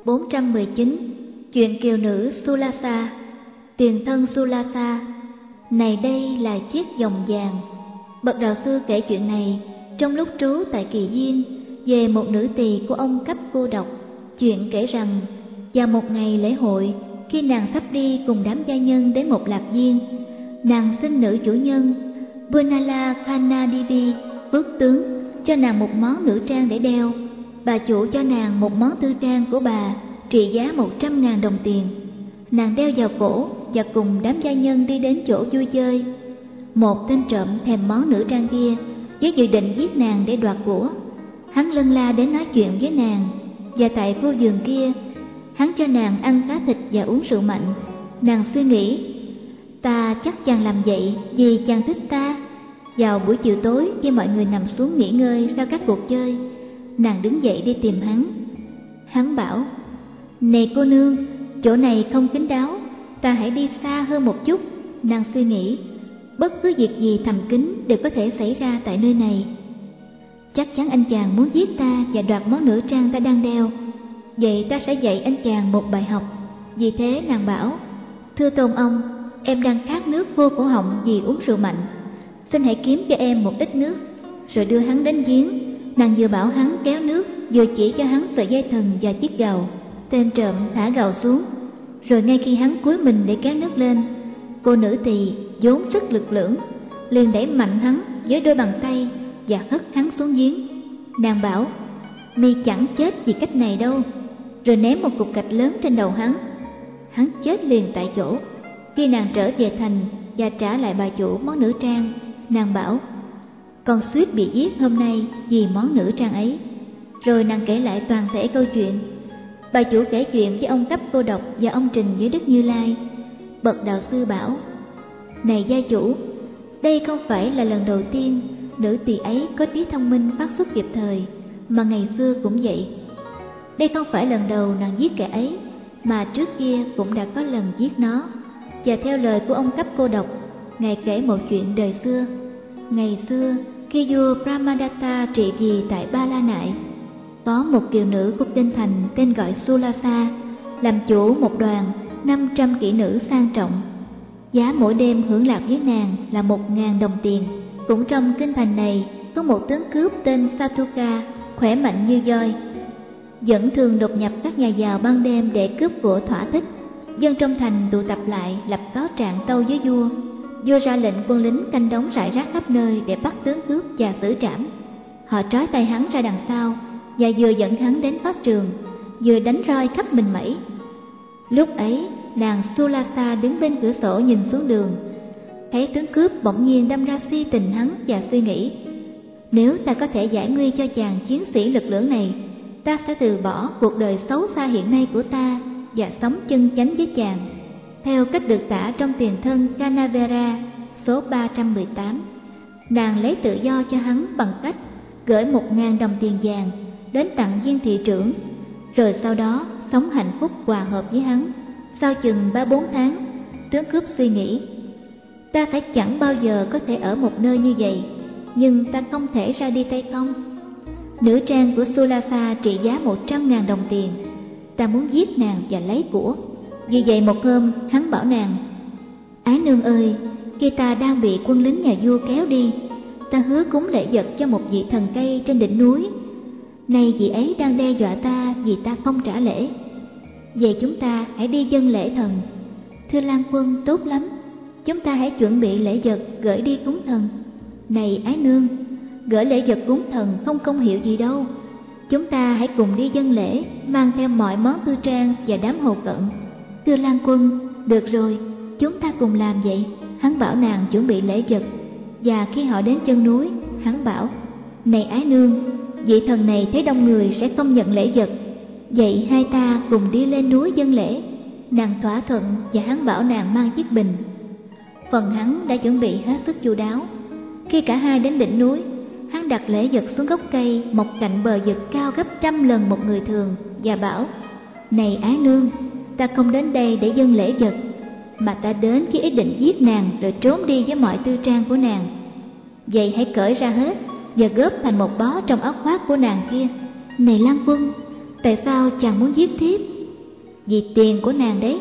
419. Chuyện kiều nữ Sulasa. Tiền thân Sulasa. Này đây là chiếc vòng vàng. Bậc đạo sư kể chuyện này trong lúc trú tại Kỳ Viên về một nữ tỳ của ông cấp cô độc. Chuyện kể rằng vào một ngày lễ hội, khi nàng sắp đi cùng đám gia nhân đến một lạc viên, nàng xin nữ chủ nhân Bunala Khanadivi phước tướng cho nàng một món nữ trang để đeo. Bà chủ cho nàng một món tư trang của bà trị giá 100.000 đồng tiền. Nàng đeo vào cổ và cùng đám gia nhân đi đến chỗ vui chơi. Một tên trộm thèm món nữ trang kia với dự định giết nàng để đoạt của. Hắn lân la đến nói chuyện với nàng, và tại khu vườn kia hắn cho nàng ăn cá thịt và uống rượu mạnh. Nàng suy nghĩ, ta chắc chàng làm vậy vì chàng thích ta. Vào buổi chiều tối, khi mọi người nằm xuống nghỉ ngơi sau các cuộc chơi, nàng đứng dậy đi tìm hắn. Hắn bảo, này cô nương, chỗ này không kín đáo, ta hãy đi xa hơn một chút. Nàng suy nghĩ, bất cứ việc gì thầm kín đều có thể xảy ra tại nơi này. Chắc chắn anh chàng muốn giết ta và đoạt món nữ trang ta đang đeo. Vậy ta sẽ dạy anh chàng một bài học. Vì thế nàng bảo, thưa tôn ông, em đang khát nước khô cổ họng vì uống rượu mạnh. Xin hãy kiếm cho em một ít nước. Rồi đưa hắn đến giếng. Nàng vừa bảo hắn kéo nước, vừa chỉ cho hắn sợi dây thừng và chiếc gầu. Tên trộm thả gầu xuống. Rồi ngay khi hắn cúi mình để kéo nước lên, cô nữ tỳ vốn rất lực lưỡng liền đẩy mạnh hắn với đôi bàn tay và hất hắn xuống giếng. Nàng bảo, mi chẳng chết vì cách này đâu. Rồi ném một cục gạch lớn trên đầu hắn. Hắn chết liền tại chỗ. Khi nàng trở về thành và trả lại bà chủ món nữ trang, nàng bảo, con suýt bị giết hôm nay vì món nữ trang ấy. Rồi nàng kể lại toàn thể câu chuyện. Bà chủ kể chuyện với ông cấp cô độc và ông trình với Đức Như Lai. Bậc đạo sư bảo, này gia chủ, đây không phải là lần đầu tiên nữ tỳ ấy có trí thông minh phát xuất kịp thời, mà ngày xưa cũng vậy. Đây không phải lần đầu nàng giết kẻ ấy, mà trước kia cũng đã có lần giết nó. Và theo lời của ông cấp cô độc, ngài kể một chuyện đời xưa. Ngày xưa, khi vua Brahmadatta trị vì tại Ba La Nại, có một kiều nữ của kinh thành tên gọi Sulasa, làm chủ một đoàn 500 kỹ nữ sang trọng. Giá mỗi đêm hưởng lạc với nàng là 1.000 đồng tiền. Cũng trong kinh thành này có một tướng cướp tên Satuka, khỏe mạnh như voi, vẫn thường đột nhập các nhà giàu ban đêm để cướp của thỏa thích. Dân trong thành tụ tập lại lập cáo trạng tâu với vua. Vua ra lệnh quân lính canh đóng rải rác khắp nơi để bắt tướng cướp và xử trảm. Họ trói tay hắn ra đằng sau và vừa dẫn hắn đến pháp trường, vừa đánh roi khắp mình mẩy. Lúc ấy nàng Sulasa đứng bên cửa sổ nhìn xuống đường, thấy tướng cướp bỗng nhiên đâm ra si tình hắn và suy nghĩ, nếu ta có thể giải nguy cho chàng chiến sĩ lực lưỡng này, ta sẽ từ bỏ cuộc đời xấu xa hiện nay của ta và sống chân chánh với chàng. Theo cách được tả trong tiền thân Canavera số 318, nàng lấy tự do cho hắn bằng cách gửi 1.000 đồng tiền vàng đến tặng viên thị trưởng, rồi sau đó sống hạnh phúc hòa hợp với hắn. Sau chừng 3-4 tháng, tướng cướp suy nghĩ, ta sẽ chẳng bao giờ có thể ở một nơi như vậy, nhưng ta không thể ra đi tay không. Nữ trang của Sulasa trị giá 100.000 đồng tiền, ta muốn giết nàng và lấy của. Vì vậy một hôm hắn bảo nàng, ái nương ơi, khi ta đang bị quân lính nhà vua kéo đi, ta hứa cúng lễ vật cho một vị thần cây trên đỉnh núi. Nay vị ấy đang đe dọa ta vì ta không trả lễ. Vậy chúng ta hãy đi dâng lễ thần. Thưa Lan Quân, tốt lắm, chúng ta hãy chuẩn bị lễ vật gửi đi cúng thần. Này ái nương, gửi lễ vật cúng thần không công hiệu gì đâu. Chúng ta hãy cùng đi dâng lễ, mang theo mọi món tư trang và đám hầu cận. Thưa Lan Quân, được rồi, chúng ta cùng làm vậy. Hắn bảo nàng chuẩn bị lễ vật. Và khi họ đến chân núi, hắn bảo, này ái nương, vị thần này thấy đông người sẽ không nhận lễ vật. Vậy hai ta cùng đi lên núi dâng lễ. Nàng thỏa thuận và hắn bảo nàng mang chiếc bình. Phần hắn đã chuẩn bị hết sức chu đáo. Khi cả hai đến đỉnh núi, hắn đặt lễ vật xuống gốc cây mọc cạnh bờ vực cao gấp 100 lần một người thường và bảo, này ái nương, ta không đến đây để dâng lễ vật, mà ta đến khi ý định giết nàng rồi trốn đi với mọi tư trang của nàng. Vậy hãy cởi ra hết và góp thành một bó trong áo khoác của nàng kia. Này Lan Quân, tại sao chàng muốn giết thiếp? vì tiền của nàng đấy.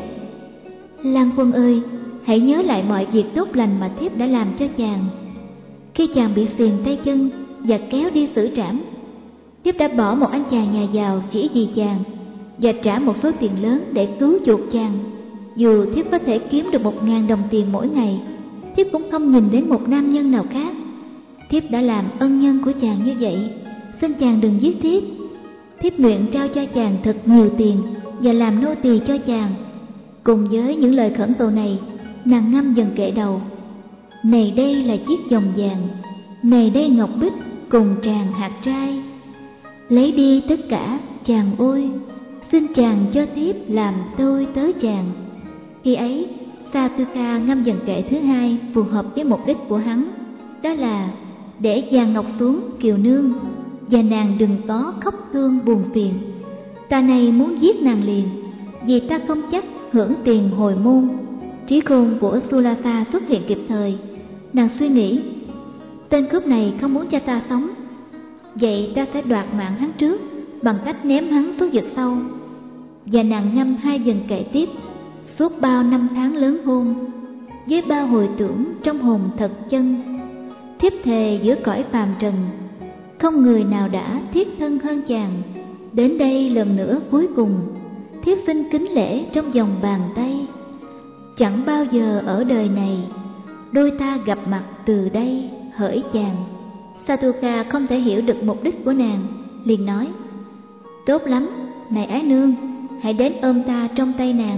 Lan Quân ơi, hãy nhớ lại mọi việc tốt lành mà thiếp đã làm cho chàng. Khi chàng bị xiềng tay chân và kéo đi xử trảm, thiếp đã bỏ một anh chàng nhà giàu chỉ vì chàng và trả một số tiền lớn để cứu chuộc chàng. Dù thiếp có thể kiếm được 1.000 đồng tiền mỗi ngày, thiếp cũng không nhìn đến một nam nhân nào khác. Thiếp đã làm ân nhân của chàng như vậy, xin chàng đừng giết thiếp. Thiếp nguyện trao cho chàng thật nhiều tiền và làm nô tỳ cho chàng. Cùng với những lời khẩn cầu này, nàng ngâm dần kệ đầu: này đây là chiếc vòng vàng, này đây ngọc bích cùng tràng hạt trai. Lấy đi tất cả chàng ôi, xin chàng cho thiếp làm tôi tớ chàng. Khi ấy, Satuka ngâm dần kệ thứ hai phù hợp với mục đích của hắn, đó là để vàng ngọc xuống kiều nương, và nàng đừng có khóc thương buồn phiền. Ta này muốn giết nàng liền, vì ta không chắc hưởng tiền hồi môn. Trí khôn của Sulasa xuất hiện kịp thời. Nàng suy nghĩ, tên cướp này không muốn cho ta sống, vậy ta sẽ đoạt mạng hắn trước bằng cách ném hắn xuống vực sâu. Và nàng ngâm 2 dần kệ tiếp suốt bao năm tháng lớn hôn, với bao hồi tưởng trong hồn thật chân. Thiếp thề giữa cõi phàm trần, không người nào đã thiết thân hơn chàng. Đến đây lần nữa cuối cùng, thiếp xin kính lễ trong vòng bàn tay. Chẳng bao giờ ở đời này, đôi ta gặp mặt từ đây hỡi chàng. Satuka không thể hiểu được mục đích của nàng, liền nói: tốt lắm, này ái nương, hãy đến ôm ta trong tay nàng.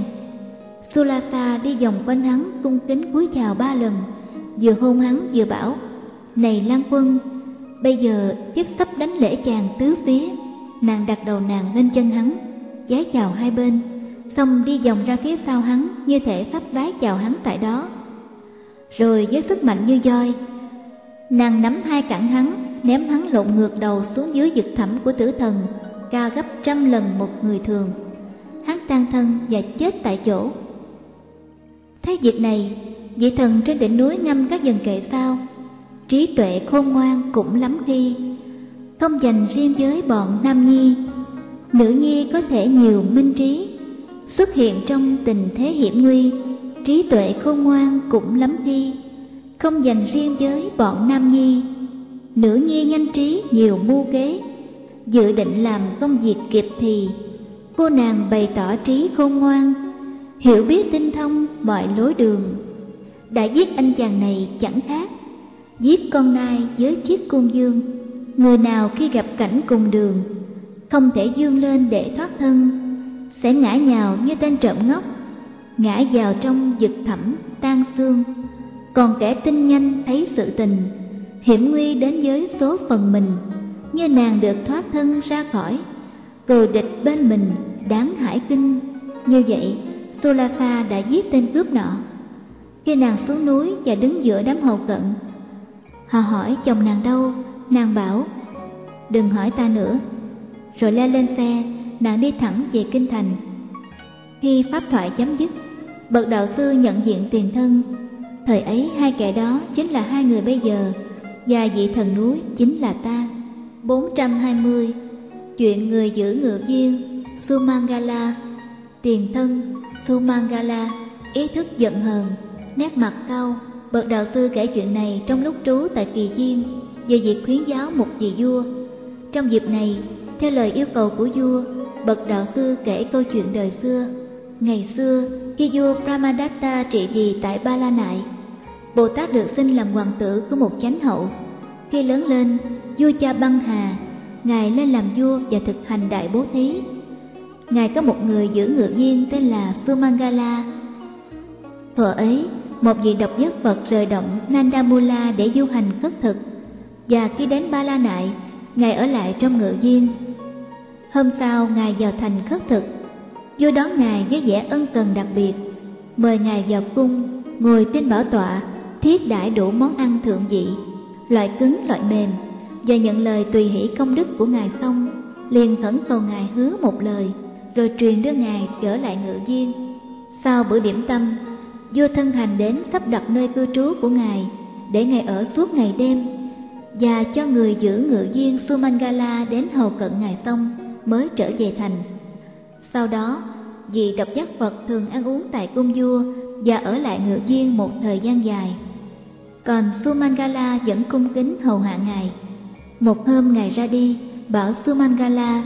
Sulasa đi vòng quanh hắn cung kính cúi chào 3 lần, vừa hôn hắn vừa bảo: này Lan Quân, bây giờ thiếp sắp đánh lễ chàng tứ phía. Nàng đặt đầu nàng lên chân hắn, vái chào hai bên, xong đi vòng ra phía sau hắn như thể sắp vái chào hắn tại đó. Rồi với sức mạnh như voi, nàng nắm 2 cẳng hắn, ném hắn lộn ngược đầu xuống dưới vực thẳm của tử thần, cao gấp 100 lần một người thường. Hắn tan thân và chết tại chỗ. Thấy việc này, vị thần trên đỉnh núi ngâm các dần kệ sau: trí tuệ khôn ngoan cũng lắm khi, không dành riêng với bọn nam nhi. Nữ nhi có thể nhiều minh trí, xuất hiện trong tình thế hiểm nguy. Trí tuệ khôn ngoan cũng lắm khi, không dành riêng với bọn nam nhi. Nữ nhi nhanh trí nhiều mưu kế, dự định làm công việc kịp thì. Cô nàng bày tỏ trí khôn ngoan, hiểu biết tinh thông mọi lối đường. Đã giết anh chàng này chẳng khác giết con nai với chiếc cung dương. Người nào khi gặp cảnh cùng đường, không thể vươn lên để thoát thân, sẽ ngã nhào như tên trộm ngốc, ngã vào trong vực thẳm tan xương. Còn kẻ tinh nhanh thấy sự tình, hiểm nguy đến với số phận mình, như nàng được thoát thân ra khỏi, cừu địch bên mình đáng hải kinh. Như vậy, Sulasa đã giết tên cướp nọ. Khi nàng xuống núi và đứng giữa đám hầu cận, họ hỏi chồng nàng đâu, nàng bảo: đừng hỏi ta nữa. Rồi leo lên xe, nàng đi thẳng về kinh thành. Khi pháp thoại chấm dứt, bậc đạo sư nhận diện tiền thân. Thời ấy 2 kẻ đó chính là 2 người bây giờ, và vị thần núi chính là ta. 420. Chuyện người giữ ngựa viên Sumangala. Tiền thân Sumangala ý thức giận hờn, nét mặt cau. Bậc đạo sư kể chuyện này trong lúc trú tại Kỳ Viên về việc khuyến giáo một vị vua. Trong dịp này, theo lời yêu cầu của vua, bậc đạo sư kể câu chuyện đời xưa. Ngày xưa, khi vua Brahmadatta trị vì tại Ba La Nại, Bồ Tát được sinh làm hoàng tử của một chánh hậu. Khi lớn lên, vua cha Băng Hà, ngài lên làm vua và thực hành đại bố thí. Ngài có một người giữ ngựa viên tên là Sumangala. Thuở ấy, một vị độc giác Phật rời động Nandamula để du hành khất thực, và khi đến Ba La Nại, ngài ở lại trong ngựa viên. Hôm sau, ngài vào thành khất thực. Vua đón ngài với vẻ ân cần đặc biệt, mời ngài vào cung ngồi trên bảo tọa, thiết đãi đủ món ăn thượng vị, loại cứng loại mềm, và nhận lời tùy hỷ công đức của ngài xong, liền khẩn cầu ngài hứa một lời, rồi truyền đưa ngài trở lại ngựa viên. Sau bữa điểm tâm, vua thân hành đến sắp đặt nơi cư trú của ngài để ngài ở suốt ngày đêm, và cho người giữ ngựa viên Sumangala đến hầu cận ngài xong mới trở về thành. Sau đó, vị độc giác Phật thường ăn uống tại cung vua và ở lại Ngự Viên một thời gian dài. Còn Sumangala vẫn cung kính hầu hạ ngài. Một hôm ngài ra đi, bảo Sumangala: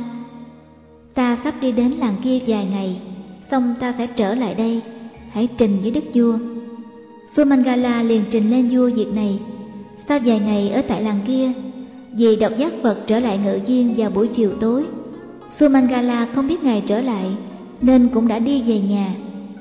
ta sắp đi đến làng kia vài ngày, xong ta sẽ trở lại đây, hãy trình với đức vua. Sumangala liền trình lên vua việc này. Sau vài ngày ở tại làng kia, vị độc giác Phật trở lại Ngự Viên vào buổi chiều tối. Sumangala không biết ngài trở lại nên cũng đã đi về nhà.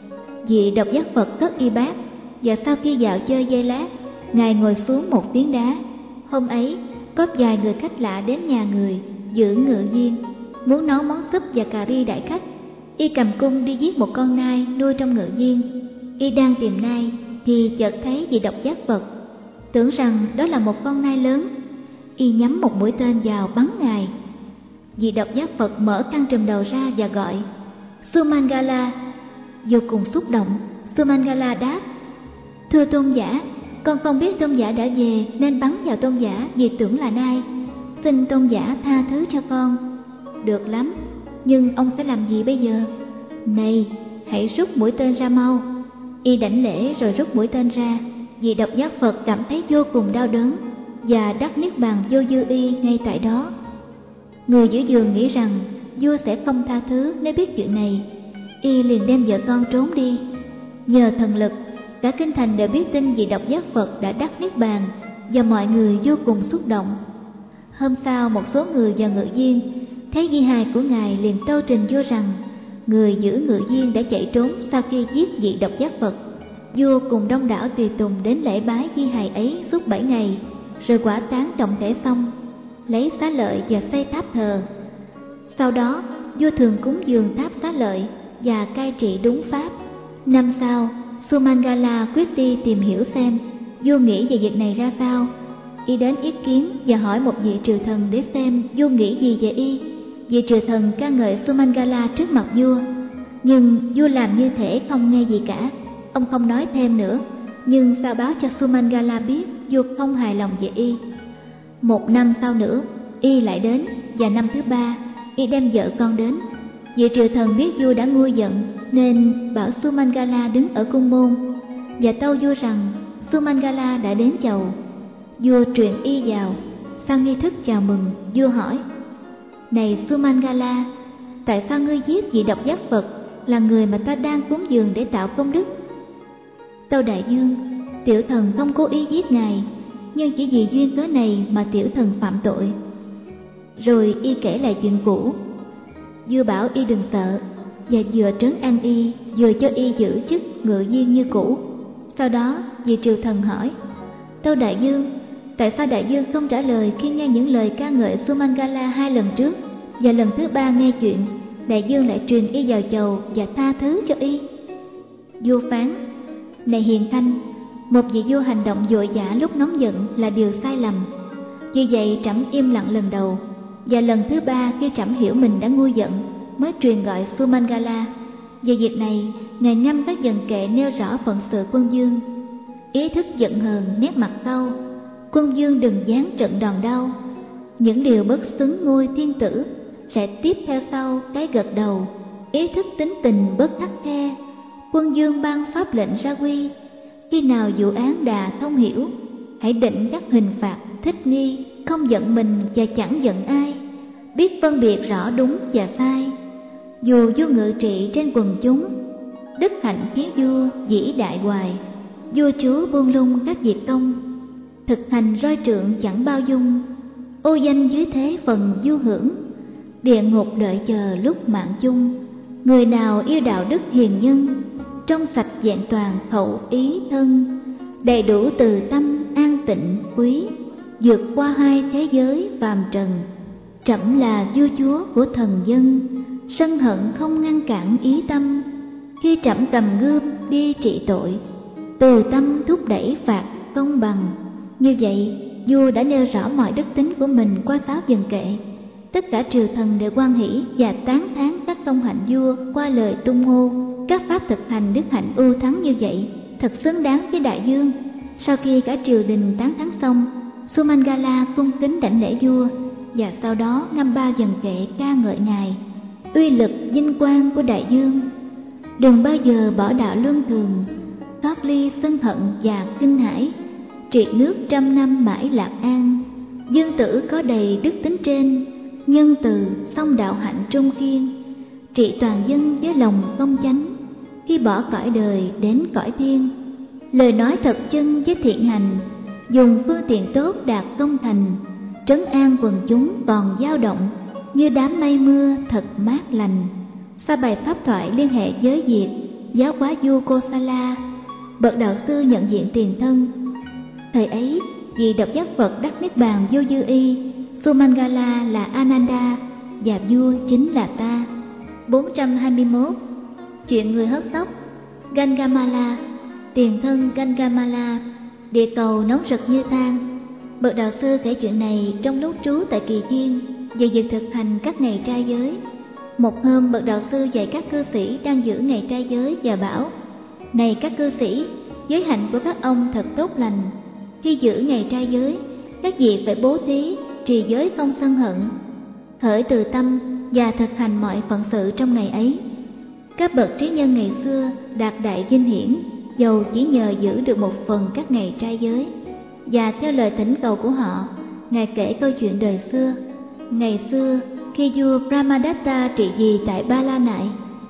Vị độc giác Phật cất y bát, và sau khi dạo chơi giây lát, ngài ngồi xuống một phiến đá. Hôm ấy có vài người khách lạ đến nhà người giữ Ngự Viên, muốn nấu món súp và cà ri đãi khách. Y cầm cung đi giết một con nai nuôi trong Ngự Viên. Y đang tìm nai thì chợt thấy vị độc giác Phật, tưởng rằng đó là một con nai lớn. Y nhắm một mũi tên vào bắn ngài. Vị độc giác Phật mở căng trùm đầu ra và gọi: Sumangala. Vô cùng xúc động, Sumangala đáp: thưa tôn giả, con không biết tôn giả đã về nên bắn vào tôn giả vì tưởng là nai. Xin tôn giả tha thứ cho con. Được lắm, nhưng ông sẽ làm gì bây giờ? Này, hãy rút mũi tên ra mau. Y đảnh lễ rồi rút mũi tên ra. Vị độc giác Phật cảm thấy vô cùng đau đớn và đắc niết bàn vô dư y ngay tại đó. Người giữ giường nghĩ rằng vua sẽ không tha thứ nếu biết chuyện này. Y liền đem vợ con trốn đi. Nhờ thần lực, cả kinh thành đều biết tin vị độc giác Phật đã đắc niết bàn, và mọi người vô cùng xúc động. Hôm sau, một số người vào Ngự Viên thấy di hài của ngài liền tâu trình vua rằng người giữ Ngự Viên đã chạy trốn sau khi giết vị độc giác Phật. Vua cùng đông đảo tùy tùng đến lễ bái di hài ấy suốt 7 ngày, rồi quả táng trọng thể xong, lấy xá lợi và xây tháp thờ. Sau đó, vua thường cúng dường tháp xá lợi và cai trị đúng pháp. Năm sau, Sumangala quyết đi tìm hiểu xem vua nghĩ về việc này ra sao. Y đến ý kiến và hỏi một vị triều thần để xem vua nghĩ gì về y. Vị triều thần ca ngợi Sumangala trước mặt vua, nhưng vua làm như thể không nghe gì cả. Ông không nói thêm nữa, nhưng sao báo cho Sumangala biết vua không hài lòng về y. Một năm sau nữa, y lại đến, và năm thứ 3, y đem vợ con đến. Vị triều thần biết vua đã nguôi giận nên bảo Sumangala đứng ở cung môn và tâu vua rằng Sumangala đã đến chầu. Vua truyền y vào. Sau nghi thức chào mừng, vua hỏi: này Sumangala, tại sao ngươi giết vị độc giác Phật là người mà ta đang cúng dường để tạo công đức? Tâu đại vương, tiểu thần không cố ý giết ngài, nhưng chỉ vì duyên cớ này mà tiểu thần phạm tội. Rồi y kể lại chuyện cũ. Vua bảo y đừng sợ, và vừa trấn an y vừa cho y giữ chức Ngự Viên như cũ. Sau đó vị triều thần hỏi: tâu đại vương, tại sao đại vương không trả lời khi nghe những lời ca ngợi Sumangala 2 lần trước, và lần thứ 3 nghe chuyện đại vương lại truyền y vào chầu và tha thứ cho y? Vua phán: này hiền thanh, một vị vua hành động vội vã lúc nóng giận là điều sai lầm. Vì vậy trẫm im lặng lần đầu, và lần thứ 3 khi trẫm hiểu mình đã nguôi giận mới truyền gọi Sumangala. Về việc này, ngài ngâm các dần kệ nêu rõ phận sự quân vương. Ý thức giận hờn, nét mặt cau, quân vương đừng giáng trận đòn đau. Những điều bất xứng ngôi thiên tử sẽ tiếp theo sau cái gật đầu. Ý thức tính tình bất khắt khe, quân vương ban pháp lệnh ra quy. Khi nào vụ án đà thông hiểu, hãy định các hình phạt thích nghi, không giận mình và chẳng giận ai, biết phân biệt rõ đúng và sai. Dù vua ngự trị trên quần chúng, đức hạnh khiến vua vĩ đại hoài. Vua chúa buông lung các việc công, thực hành roi trượng chẳng bao dung. Ô danh dưới thế phần du hưởng, địa ngục đợi chờ lúc mạng chung. Người nào yêu đạo đức hiền nhân, trong sạch vẹn toàn khẩu ý thân. Đầy đủ từ tâm an tịnh quý, vượt qua 2 thế giới phàm trần. Trẫm là vua chúa của thần dân, sân hận không ngăn cản ý tâm. Khi trẫm cầm gươm đi trị tội, từ tâm thúc đẩy phạt công bằng. Như vậy, vua đã nêu rõ mọi đức tính của mình qua 6 dần kệ. Tất cả triều thần đều hoan hỷ và tán thán các công hạnh vua qua lời tung hô. Các pháp thực hành đức hạnh ưu thắng như vậy thật xứng đáng với đại vương. Sau khi cả triều đình tán thán xong, Sumangala cung kính đảnh lễ vua, và sau đó ngâm 3 dần kệ ca ngợi ngài. Uy lực vinh quang của đại vương đừng bao giờ bỏ đạo luân thường, thoát ly sân hận và kinh hãi, trị nước 100 năm mãi lạc an. Dương tử có đầy đức tính trên, nhân từ song đạo hạnh trung kiên, trị toàn dân với lòng công chánh, khi bỏ cõi đời đến cõi thiên. Lời nói thật chân với thiện hành, dùng phương tiện tốt đạt công thành, trấn an quần chúng còn dao động, như đám mây mưa thật mát lành. Sa bài pháp thoại liên hệ với việc giáo hóa vua Kosala, bậc đạo sư nhận diện tiền thân. Thời ấy, vì độc giác Phật đắc niết bàn vô dư y, Sumangala là Ananda và vua chính là ta. 421. Chuyện người hớt tóc. Gangamala, tiền thân Gangamala, địa cầu nóng rực như than. Bậc đạo sư kể chuyện này trong lúc trú tại Kỳ Viên về việc thực hành các ngày trai giới. Một hôm, bậc đạo sư dạy các cư sĩ đang giữ ngày trai giới và bảo: này các cư sĩ, giới hạnh của các ông thật tốt lành. Khi giữ ngày trai giới, các vị phải bố thí, trì giới không sân hận, khởi từ tâm và thực hành mọi phận sự trong ngày ấy. Các bậc trí nhân ngày xưa đạt đại vinh hiển, dầu chỉ nhờ giữ được một phần các ngày trai giới. Và theo lời thỉnh cầu của họ, Ngài kể câu chuyện đời xưa. Ngày xưa, khi vua Brahmadatta trị vì tại Ba La Nại,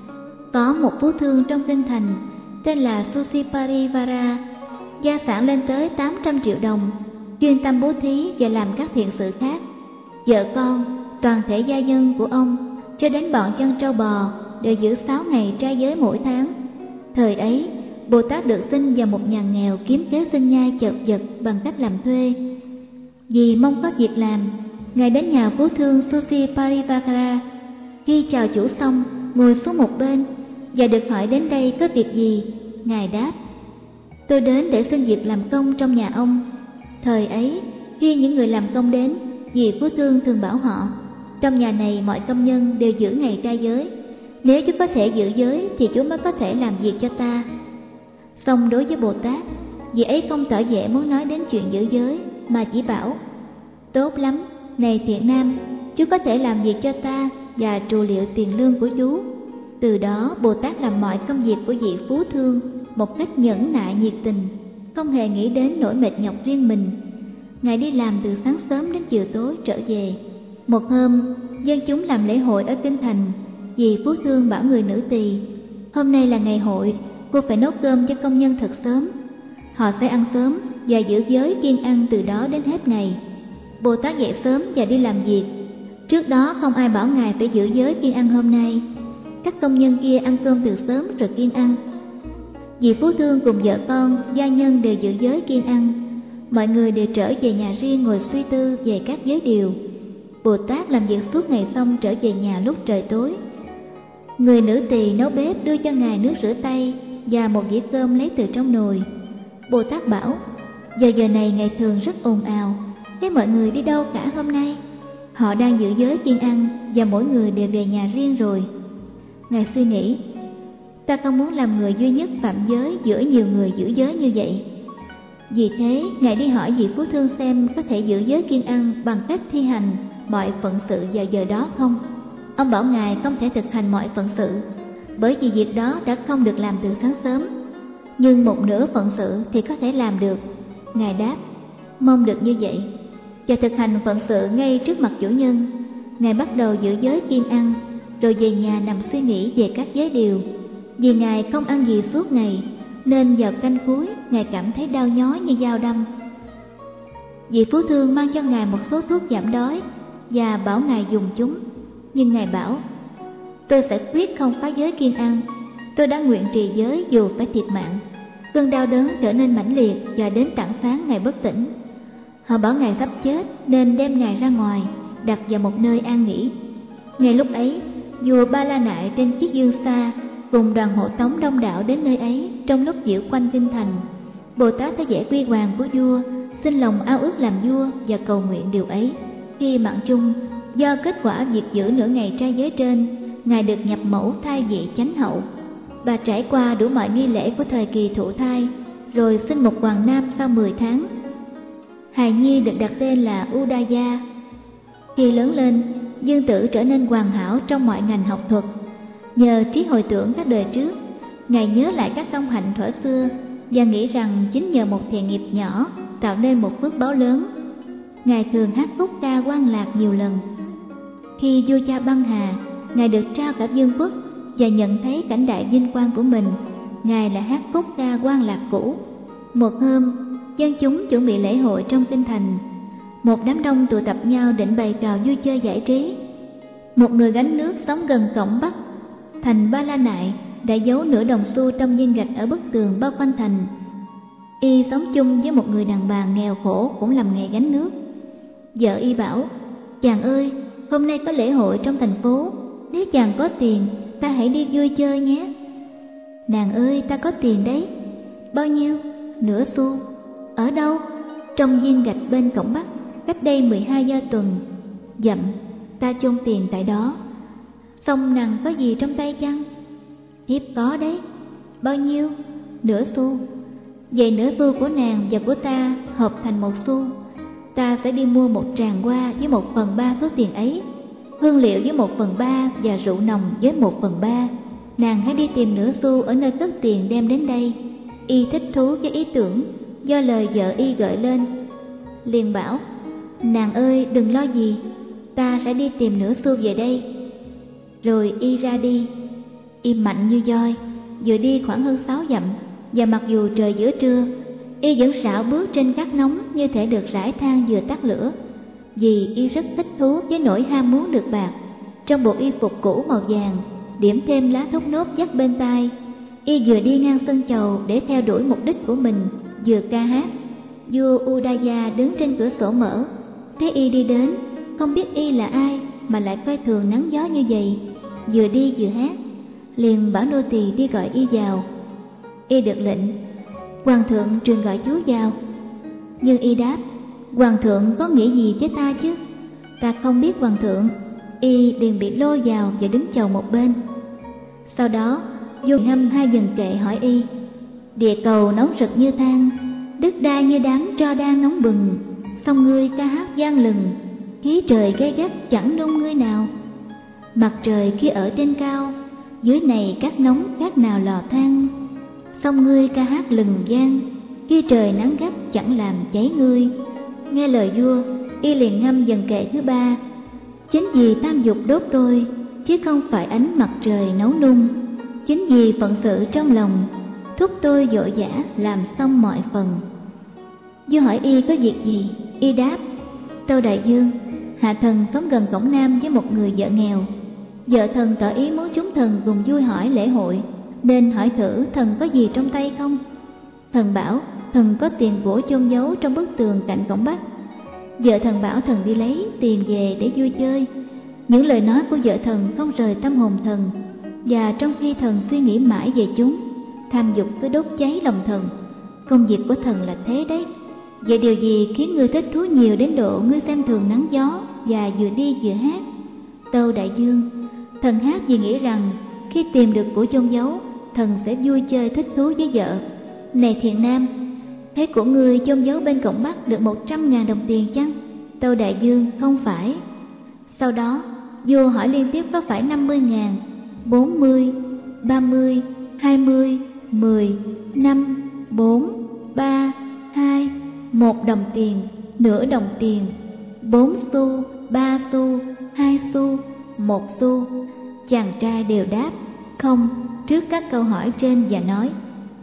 có một phú thương trong kinh thành tên là Susiparivara, gia sản lên tới 800 triệu đồng, chuyên tâm bố thí và làm các thiện sự khác. Vợ con, toàn thể gia nhân của ông, cho đến bọn chăn trâu bò, đều giữ 6 ngày trai giới mỗi tháng. Thời ấy, Bồ Tát được sinh vào một nhà nghèo kiếm kế sinh nhai chật vật bằng cách làm thuê. Vì mong có việc làm, Ngài đến nhà phú thương Susiparivara. Khi chào chủ xong, ngồi xuống một bên và được hỏi đến đây có việc gì. Ngài đáp: tôi đến để xin việc làm công trong nhà ông. Thời ấy, khi những người làm công đến, vị phú thương thường bảo họ: trong nhà này mọi công nhân đều giữ ngày trai giới. Nếu chú có thể giữ giới thì chú mới có thể làm việc cho ta. Song đối với Bồ Tát, vị ấy không tỏ vẻ muốn nói đến chuyện giữ giới, mà chỉ bảo: tốt lắm, này thiện nam, chú có thể làm việc cho ta và trù liệu tiền lương của chú. Từ đó Bồ Tát làm mọi công việc của vị phú thương một cách nhẫn nại nhiệt tình, không hề nghĩ đến nỗi mệt nhọc riêng mình. Ngài đi làm từ sáng sớm đến chiều tối trở về. Một hôm, dân chúng làm lễ hội ở kinh thành. Vị phú thương bảo người nữ tỳ: hôm nay là ngày hội, cô phải nấu cơm cho công nhân thật sớm. Họ sẽ ăn sớm và giữ giới kiêng ăn từ đó đến hết ngày. Bồ Tát dậy sớm và đi làm việc. Trước đó không ai bảo Ngài phải giữ giới kiêng ăn hôm nay. Các công nhân kia ăn cơm từ sớm rồi kiêng ăn. Vị phú thương cùng vợ con, gia nhân đều giữ giới kiêng ăn. Mọi người đều trở về nhà riêng ngồi suy tư về các giới điều. Bồ Tát làm việc suốt ngày xong trở về nhà lúc trời tối. Người nữ tỳ nấu bếp đưa cho Ngài nước rửa tay và một dĩa cơm lấy từ trong nồi. Bồ Tát bảo: giờ này ngày thường rất ồn ào, thế mọi người đi đâu cả hôm nay? Họ đang giữ giới kiêng ăn và mỗi người đều về nhà riêng rồi. Ngài suy nghĩ: ta không muốn làm người duy nhất phạm giới giữa nhiều người giữ giới như vậy. Vì thế, Ngài đi hỏi vị phú thương xem có thể giữ giới kiêng ăn bằng cách thi hành mọi phận sự vào giờ đó không. Ông bảo Ngài không thể thực hành mọi phận sự, bởi vì việc đó đã không được làm từ sáng sớm. Nhưng một nửa phận sự thì có thể làm được. Ngài đáp: mong được như vậy. Và thực hành phận sự ngay trước mặt chủ nhân, Ngài bắt đầu giữ giới kiêng ăn, rồi về nhà nằm suy nghĩ về các giới điều. Vì Ngài không ăn gì suốt ngày, nên vào canh cuối Ngài cảm thấy đau nhói như dao đâm. Vị phú thương mang cho Ngài một số thuốc giảm đói và bảo Ngài dùng chúng. Nhưng Ngài bảo: tôi sẽ quyết không phá giới kiêng ăn. Tôi đã nguyện trì giới dù phải thiệt mạng. Cơn đau đớn trở nên mãnh liệt và đến tảng sáng Ngài bất tỉnh. Họ bảo Ngài sắp chết nên đem Ngài ra ngoài, đặt vào một nơi an nghỉ. Ngay lúc ấy, vua Ba La Nại trên chiếc dương xa cùng đoàn hộ tống đông đảo đến nơi ấy trong lúc diễu quanh kinh thành. Bồ Tát thấy vẻ quy hoàng của vua, xin lòng ao ước làm vua và cầu nguyện điều ấy. Khi mạng chung, do kết quả việc giữ nửa ngày trai giới trên, Ngài được nhập mẫu thay vị chánh hậu. Bà trải qua đủ mọi nghi lễ của thời kỳ thụ thai, rồi sinh một hoàng nam sau 10 tháng. Hài nhi được đặt tên là Udaya. Khi lớn lên, Dương Tử trở nên hoàn hảo trong mọi ngành học thuật. Nhờ trí hồi tưởng các đời trước, Ngài nhớ lại các công hạnh thuở xưa và nghĩ rằng chính nhờ một thiện nghiệp nhỏ tạo nên một phước báo lớn. Ngài thường hát khúc ca Quan Lạc nhiều lần. Khi vua cha băng hà, Ngài được trao cả vương quốc và nhận thấy cảnh đại vinh quang của mình, Ngài lại hát khúc ca Quan Lạc cũ. Một hôm, dân chúng chuẩn bị lễ hội trong kinh thành. Một đám đông tụ tập nhau định bày trò vui chơi giải trí. Một người gánh nước sống gần cổng Bắc thành Ba La Nại đã giấu nửa đồng xu trong viên gạch ở bức tường bao quanh thành. Y sống chung với một người đàn bà nghèo khổ cũng làm nghề gánh nước. Vợ Y bảo: "Chàng ơi, hôm nay có lễ hội trong thành phố, nếu chàng có tiền, ta hãy đi vui chơi nhé." "Nàng ơi, ta có tiền đấy." "Bao nhiêu?" "Nửa xu." "Ở đâu?" "Trong viên gạch bên cổng Bắc, cách đây 12 giờ tuần." "Dặm, ta chôn tiền tại đó." "Xong nàng có gì trong tay chăng?" "Thiếp có đấy." "Bao nhiêu?" "Nửa xu." "Vậy nửa xu của nàng và của ta hợp thành 1 xu. Ta sẽ đi mua một tràng hoa với 1/3 số tiền ấy, hương liệu với 1/3 và rượu nồng với 1/3. Nàng hãy đi tìm nửa xu ở nơi cất tiền đem đến đây." Y thích thú với ý tưởng do lời vợ Y gợi lên, liền bảo: "Nàng ơi, đừng lo gì, ta sẽ đi tìm nửa xu về đây." Rồi Y ra đi. Y mạnh như voi, vừa đi khoảng hơn 6 dặm, và mặc dù trời giữa trưa, Y vẫn rảo bước trên cát nóng như thể được rải than vừa tắt lửa, vì Y rất thích thú với nỗi ham muốn được bạc. Trong bộ y phục cũ màu vàng, điểm thêm lá thốt nốt dắt bên tai, Y vừa đi ngang sân chầu để theo đuổi mục đích của mình, vừa ca hát. Vua Udaya đứng trên cửa sổ mở, thấy Y đi đến, không biết Y là ai mà lại coi thường nắng gió như vậy, vừa đi vừa hát, liền bảo nô tỳ đi gọi Y vào. Y được lệnh: "Hoàng thượng truyền gọi chú vào." Nhưng Y đáp: "Hoàng thượng có nghĩ gì với ta chứ?" "Ta không biết hoàng thượng." Y liền bị lôi vào và đứng chầu một bên. Sau đó vua ngâm 2 vần kệ hỏi Y: "Địa cầu nóng rực như than, đất đai như đám tro đang nóng bừng, song ngươi ca hát vang lừng, khí trời gay gắt chẳng nung ngươi nào. Mặt trời khi ở trên cao, dưới này cát nóng cát nào lò than, song ngươi ca hát lừng vang, khi trời nắng gắt chẳng làm cháy ngươi." Nghe lời vua, Y liền ngâm vần kệ thứ 3: "Chính vì tam dục đốt tôi, chứ không phải ánh mặt trời nấu nung. Chính vì phận sự trong lòng, thúc tôi vội vã làm xong mọi phần." Vua hỏi Y có việc gì. Y đáp: "Tâu đại vương, hạ thần sống gần cổng Nam với một người vợ nghèo. Vợ thần tỏ ý muốn chúng thần cùng vui hỏi lễ hội, nên hỏi thử thần có gì trong tay không." Thần bảo thần có tiền của chôn giấu trong bức tường cạnh cổng Bắc. Vợ thần bảo thần đi lấy tiền về để vui chơi. Những lời nói của vợ thần không rời tâm hồn thần, và trong khi thần suy nghĩ mãi về chúng, tham dục cứ đốt cháy lòng thần. Công việc của thần là thế đấy. Vậy điều gì khiến ngươi thích thú nhiều đến độ ngươi xem thường nắng gió và vừa đi vừa hát? Tâu đại vương, thần hát vì nghĩ rằng khi tìm được của chôn giấu, thần sẽ vui chơi thích thú với vợ. Này thiện nam, thế của ngươi chôn giấu bên cổng Bắc được 100.000 đồng tiền chăng? Tâu đại vương, không phải. Sau đó vua hỏi liên tiếp có phải 50.000, 40, 30, 20, 10, 5, 4, 3, 2, 1 đồng tiền, nửa đồng tiền, 4 xu, 3 xu, 2 xu, 1 xu. Chàng trai đều đáp không trước các câu hỏi trên và nói: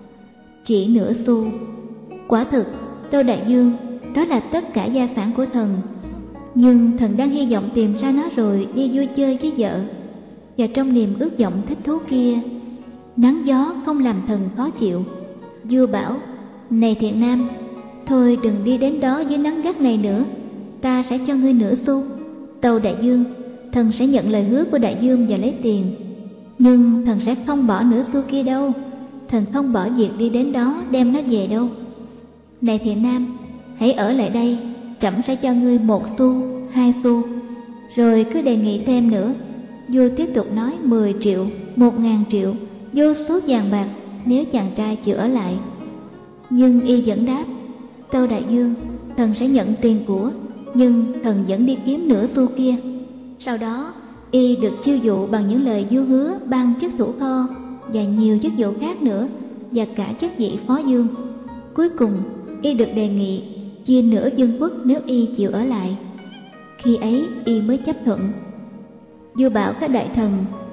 "Chỉ nửa xu." Quả thực, Tâu đại vương, đó là tất cả gia sản của thần. Nhưng thần đang hy vọng tìm ra nó rồi đi vui chơi với vợ. Và trong niềm ước vọng thích thú kia, nắng gió không làm thần khó chịu. Vua bảo: "Này thiện nam, thôi đừng đi đến đó với nắng gắt này nữa, ta sẽ cho ngươi nửa xu." Tâu đại vương, thần sẽ nhận lời hứa của đại vương và lấy tiền. Nhưng thần sẽ không bỏ nửa xu kia đâu. Thần không bỏ việc đi đến đó đem nó về đâu. Này thiện nam, hãy ở lại đây, trẫm sẽ cho ngươi 1 xu, 2 xu. Rồi cứ đề nghị thêm nữa. Vua tiếp tục nói 10 triệu, 1.000 triệu, vô số vàng bạc nếu chàng trai chịu ở lại. Nhưng Y vẫn đáp: "Tâu đại vương, thần sẽ nhận tiền của, nhưng thần vẫn đi kiếm nửa xu kia." Sau đó Y được chiêu dụ bằng những lời vua hứa ban chức thủ kho, và nhiều chức vụ khác nữa, và cả chức vị phó dương. Cuối cùng, y được đề nghị chia nửa vương quốc nếu y chịu ở lại. Khi ấy y mới chấp thuận. Vua bảo các đại thần: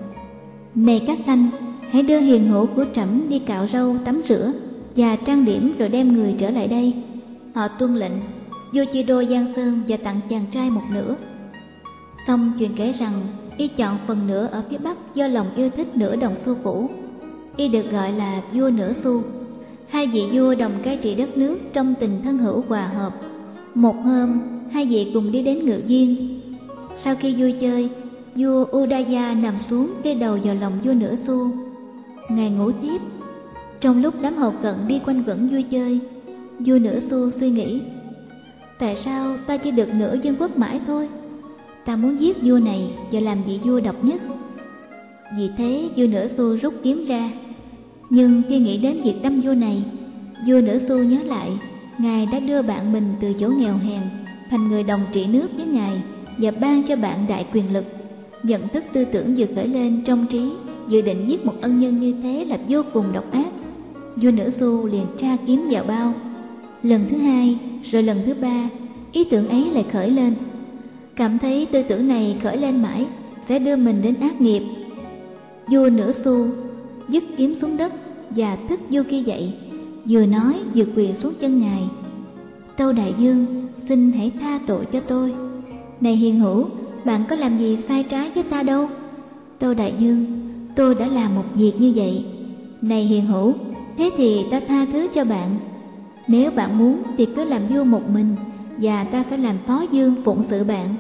này các khanh, hãy đưa hiền hữu của trẫm đi cạo râu, tắm rửa và trang điểm, rồi đem người trở lại đây. Họ tuân lệnh. Vua chia đôi giang sơn và tặng chàng trai một nửa. Xong chuyện kể rằng y chọn phần nửa ở phía bắc do lòng yêu thích nửa đồng xu phủ. Y được gọi là vua nửa xu. Hai vị vua đồng cai trị đất nước trong tình thân hữu hòa hợp. Một hôm, hai vị cùng đi đến ngự viên. Sau khi vui chơi, vua Udaya nằm xuống kê đầu vào lòng vua nửa xu. Ngài ngủ tiếp. Trong lúc đám hầu cận đi quanh quẩn vui chơi, vua nửa xu suy nghĩ: tại sao ta chỉ được nửa vương quốc mãi thôi? Ta muốn giết vua này và làm vị vua độc nhất. Vì thế vua nửa xu rút kiếm ra. Nhưng khi nghĩ đến việc đâm vua này, vua nửa xu nhớ lại ngài đã đưa bạn mình từ chỗ nghèo hèn thành người đồng trị nước với ngài và ban cho bạn đại quyền lực. Nhận thức tư tưởng vừa khởi lên trong trí, dự định giết một ân nhân như thế là vô cùng độc ác. Vua nửa xu liền tra kiếm vào bao. Lần thứ hai, rồi lần thứ ba, ý tưởng ấy lại khởi lên. Cảm thấy tư tưởng này khởi lên mãi sẽ đưa mình đến ác nghiệp. Vua nửa xu dứt kiếm xuống đất và thức vua kia dậy, vừa nói vừa quỳ xuống chân ngài: Tâu đại vương, xin hãy tha tội cho tôi. Này hiền hữu, bạn có làm gì sai trái với ta đâu. Tâu đại vương, tôi đã làm một việc như vậy. Này hiền hữu, thế thì ta tha thứ cho bạn. Nếu bạn muốn thì cứ làm vua một mình, và ta phải làm phó vương phụng sự bạn.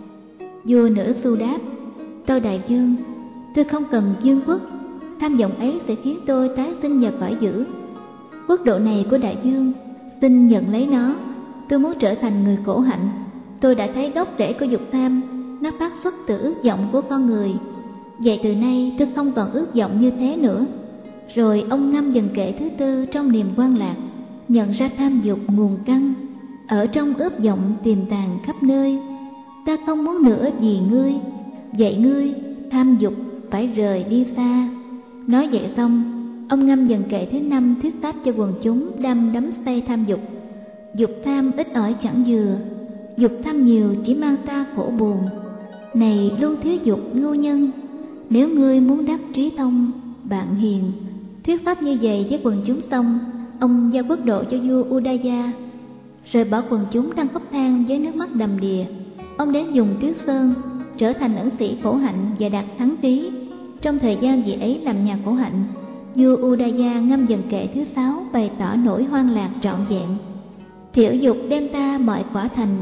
Vua nửa xu đáp: Tâu đại vương, tôi không cần vương quốc. Tham vọng ấy sẽ khiến tôi tái sinh vào cõi dữ. Quốc độ này của đại vương, xin nhận lấy nó. Tôi muốn trở thành người khổ hạnh. Tôi đã thấy gốc rễ của dục tham, nó phát xuất từ ước vọng của con người. Vậy từ nay tôi không còn ước vọng như thế nữa. Rồi ông ngâm dần kệ thứ tư trong niềm quan lạc, nhận ra tham dục nguồn căn, ở trong ước vọng tiềm tàng khắp nơi. Ta không muốn nữa vì ngươi, vậy ngươi tham dục phải rời đi xa. Nói vậy xong, ông ngâm dần kệ thứ năm thuyết pháp cho quần chúng đang đắm say tham dục. Dục tham ít ỏi chẳng vừa, dục tham nhiều chỉ mang ta khổ buồn. Này luôn thiếu dục ngu nhân, nếu ngươi muốn đắc trí thông, bạn hiền. Thuyết pháp như vậy với quần chúng xong, ông giao quốc độ cho vua Udaya, rồi bảo quần chúng đang khóc than với nước mắt đầm đìa. Ông đến dùng Tuyết Sơn, trở thành ẩn sĩ khổ hạnh và đạt thắng trí. Trong thời gian vị ấy làm nhà khổ hạnh, vua Udaya ngâm dần kệ thứ 6 bày tỏ nỗi hoang lạc trọn vẹn. Thiểu dục đem ta mọi quả thành,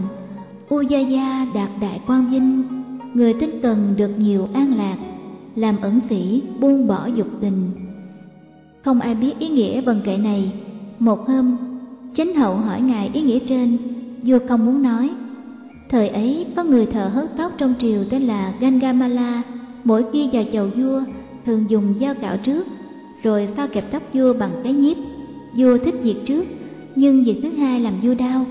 Udaya đạt đại quang vinh. Người tinh cần được nhiều an lạc, làm ẩn sĩ buông bỏ dục tình. Không ai biết ý nghĩa vần kệ này. Một hôm, chánh hậu hỏi ngài ý nghĩa trên, vua không muốn nói. Thời ấy có người thợ hớt tóc trong triều tên là Gangamala. Mỗi khi vào chầu vua, thường dùng dao cạo trước, rồi sau kẹp tóc vua bằng cái nhíp. Vua thích việc trước, nhưng việc thứ hai làm vua đau.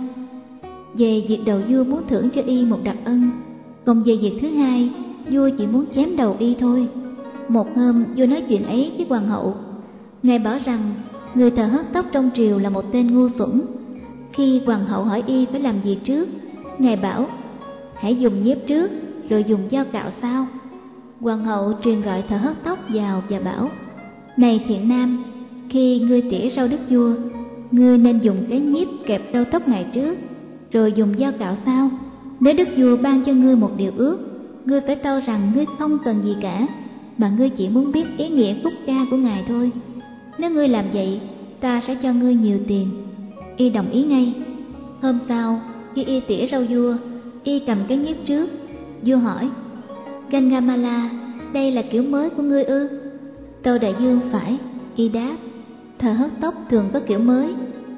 Về việc đầu vua muốn thưởng cho y một đặc ân, còn về việc thứ hai, vua chỉ muốn chém đầu y thôi. Một hôm vua nói chuyện ấy với hoàng hậu. Ngài bảo rằng người thợ hớt tóc trong triều là một tên ngu xuẩn. Khi hoàng hậu hỏi y phải làm gì trước, ngài bảo hãy dùng nhíp trước, rồi dùng dao cạo sau. Hoàng hậu truyền gọi thợ hớt tóc vào và bảo: Này thiện nam, khi ngươi tỉa râu đức vua, ngươi nên dùng cái nhíp kẹp râu tóc ngài trước, rồi dùng dao cạo sau. Nếu đức vua ban cho ngươi một điều ước, ngươi phải tâu rằng ngươi không cần gì cả, mà ngươi chỉ muốn biết ý nghĩa phúc ca của ngài thôi. Nếu ngươi làm vậy, ta sẽ cho ngươi nhiều tiền. Y đồng ý ngay. Hôm sau, khi y tỉa râu vua, y cầm cái nhíp trước. Vua hỏi: Gangamala, đây là kiểu mới của ngươi ư? Tâu đại vương phải. Y đáp: thợ hớt tóc thường có kiểu mới.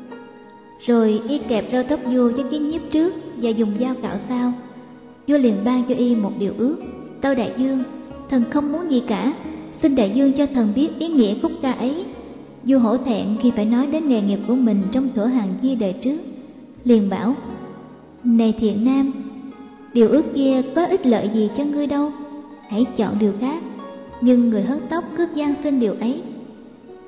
Rồi y kẹp râu tóc vua với cái nhíp trước và dùng dao cạo sau. Vua liền ban cho y một điều ước: Tâu đại vương, thần không muốn gì cả, xin đại vương cho thần biết ý nghĩa khúc ca ấy. Vua hổ thẹn khi phải nói đến nghề nghiệp của mình trong thuở hàng di đời trước, liền bảo: Này thiện nam, điều ước kia có ích lợi gì cho ngươi đâu, hãy chọn điều khác. Nhưng người hớt tóc cứ van xin điều ấy,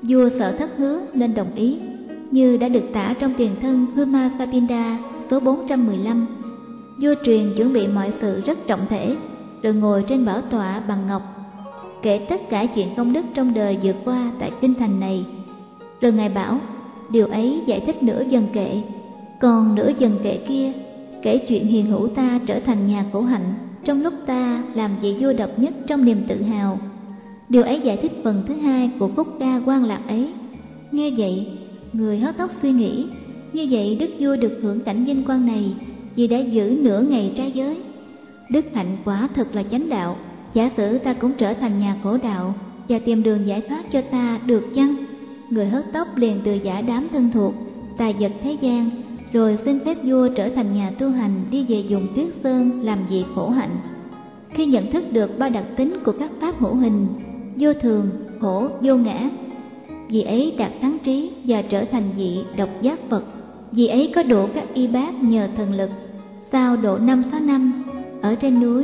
Vua sợ thất hứa nên đồng ý, như đã được tả trong tiền thân Humapapinda số 415. Vua truyền chuẩn bị mọi sự rất trọng thể, rồi ngồi trên bảo tọa bằng ngọc, kể tất cả chuyện công đức trong đời vượt qua tại kinh thành này. Rồi Ngài bảo, điều ấy giải thích nửa dần kệ, còn nửa dần kệ kia kể chuyện hiền hữu ta trở thành nhà khổ hạnh trong lúc ta làm vị vua độc nhất trong niềm tự hào. Điều ấy giải thích phần thứ hai của khúc ca Quan Lạc ấy. Nghe vậy, người hớt tóc suy nghĩ, như vậy đức vua được hưởng cảnh vinh quang này vì đã giữ nửa ngày trai giới. Đức hạnh quả thật là chánh đạo, giả sử ta cũng trở thành nhà khổ đạo và tìm đường giải thoát cho ta được chăng? Người hớt tóc liền từ giả đám thân thuộc, tài vật thế gian, rồi xin phép vua trở thành nhà tu hành đi về vùng Tuyết Sơn làm vị khổ hạnh. Khi nhận thức được ba đặc tính của các pháp hữu hình, vô thường, khổ, vô ngã, vị ấy đạt thắng trí và trở thành vị độc giác Phật. Vị ấy có độ các y bát nhờ thần lực. Sau độ 5-6 năm, ở trên núi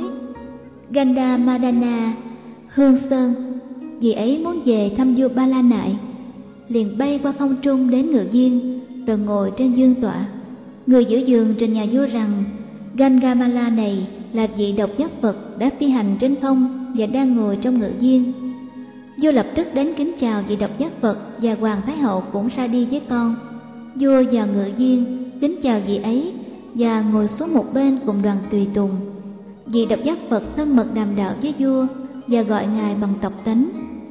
Gandhamadana, Hương Sơn, vị ấy muốn về thăm vua Ba La Nại, liền bay qua không trung đến Ngự Viên, rồi ngồi trên dương tọa. Người giữ giường trình nhà vua rằng Gandhamala này là vị độc giác Phật đã phi hành trên không và đang ngồi trong Ngự Viên. Vua lập tức đến kính chào vị độc giác Phật, và Hoàng Thái Hậu cũng ra đi với con. Vua vào Ngự Viên kính chào vị ấy và ngồi xuống một bên cùng đoàn tùy tùng. Vị độc giác Phật thân mật đàm đạo với vua và gọi ngài bằng tộc tánh.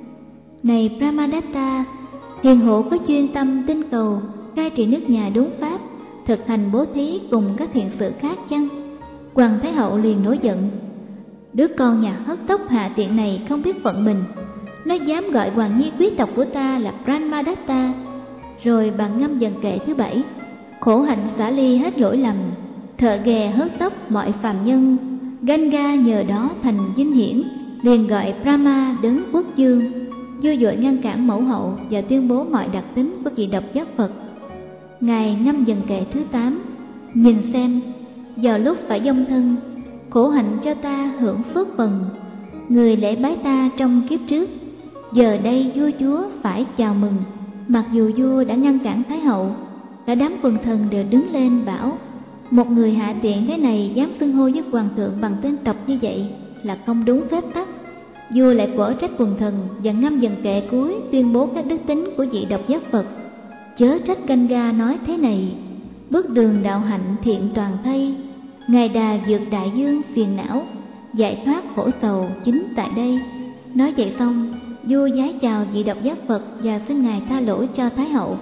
Này Brahmadatta, hiền hữu có chuyên tâm tinh cầu cai trị nước nhà đúng pháp, thực hành bố thí cùng các thiện sự khác chăng? Hoàng Thái Hậu liền nổi giận. Đứa con nhà hớt tóc hạ tiện này không biết phận mình, nó dám gọi hoàng nhi quý tộc của ta là Brahmadatta. Rồi bà ngâm dần kệ thứ 7. Khổ hạnh xả ly hết lỗi lầm, thợ ghè hớt tóc mọi phàm nhân, Ganga nhờ đó thành vinh hiển, liền gọi Brahma đứng quốc dương. Vua vội ngăn cản mẫu hậu và tuyên bố mọi đặc tính của vị độc giác Phật. Ngài ngâm dần kệ thứ 8. Nhìn xem, vào lúc phải dông thân, khổ hạnh cho ta hưởng phước phần, người lễ bái ta trong kiếp trước, giờ đây vua chúa phải chào mừng. Mặc dù vua đã ngăn cản Thái Hậu, cả đám quần thần đều đứng lên bảo, một người hạ tiện thế này dám xưng hô với hoàng thượng bằng tên tộc như vậy là không đúng phép tắc. Vua lại quở trách quần thần và ngâm dần kệ cuối tuyên bố các đức tính của vị độc giác Phật. Chớ trách Ganga nói thế này, bước đường đạo hạnh thiện toàn thay, ngài đà vượt đại dương phiền não, giải thoát khổ sầu chính tại đây. Nói vậy xong, vua vái chào vị độc giác Phật và xin ngài tha lỗi cho Thái Hậu.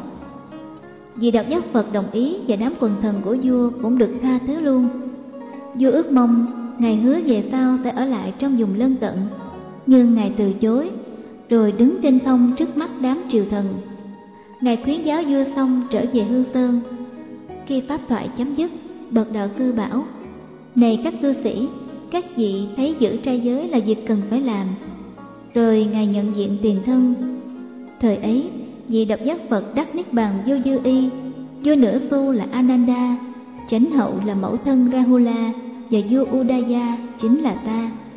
Vị độc giác Phật đồng ý và đám quần thần của vua cũng được tha thứ luôn. Vua ước mong ngài hứa về sau sẽ ở lại trong vùng lân cận, nhưng ngài từ chối, rồi đứng trên không trước mắt đám triều thần. Ngài khuyến giáo vua xong trở về Hương Sơn. Khi pháp thoại chấm dứt, bậc đạo sư bảo, này các cư sĩ, các vị thấy giữ trai giới là việc cần phải làm. Rồi ngài nhận diện tiền thân. Thời ấy, vị độc giác Phật đắc niết bàn vô dư y, vua nửa xu là Ananda, chánh hậu là mẫu thân Rahula, và vua Udaya chính là ta.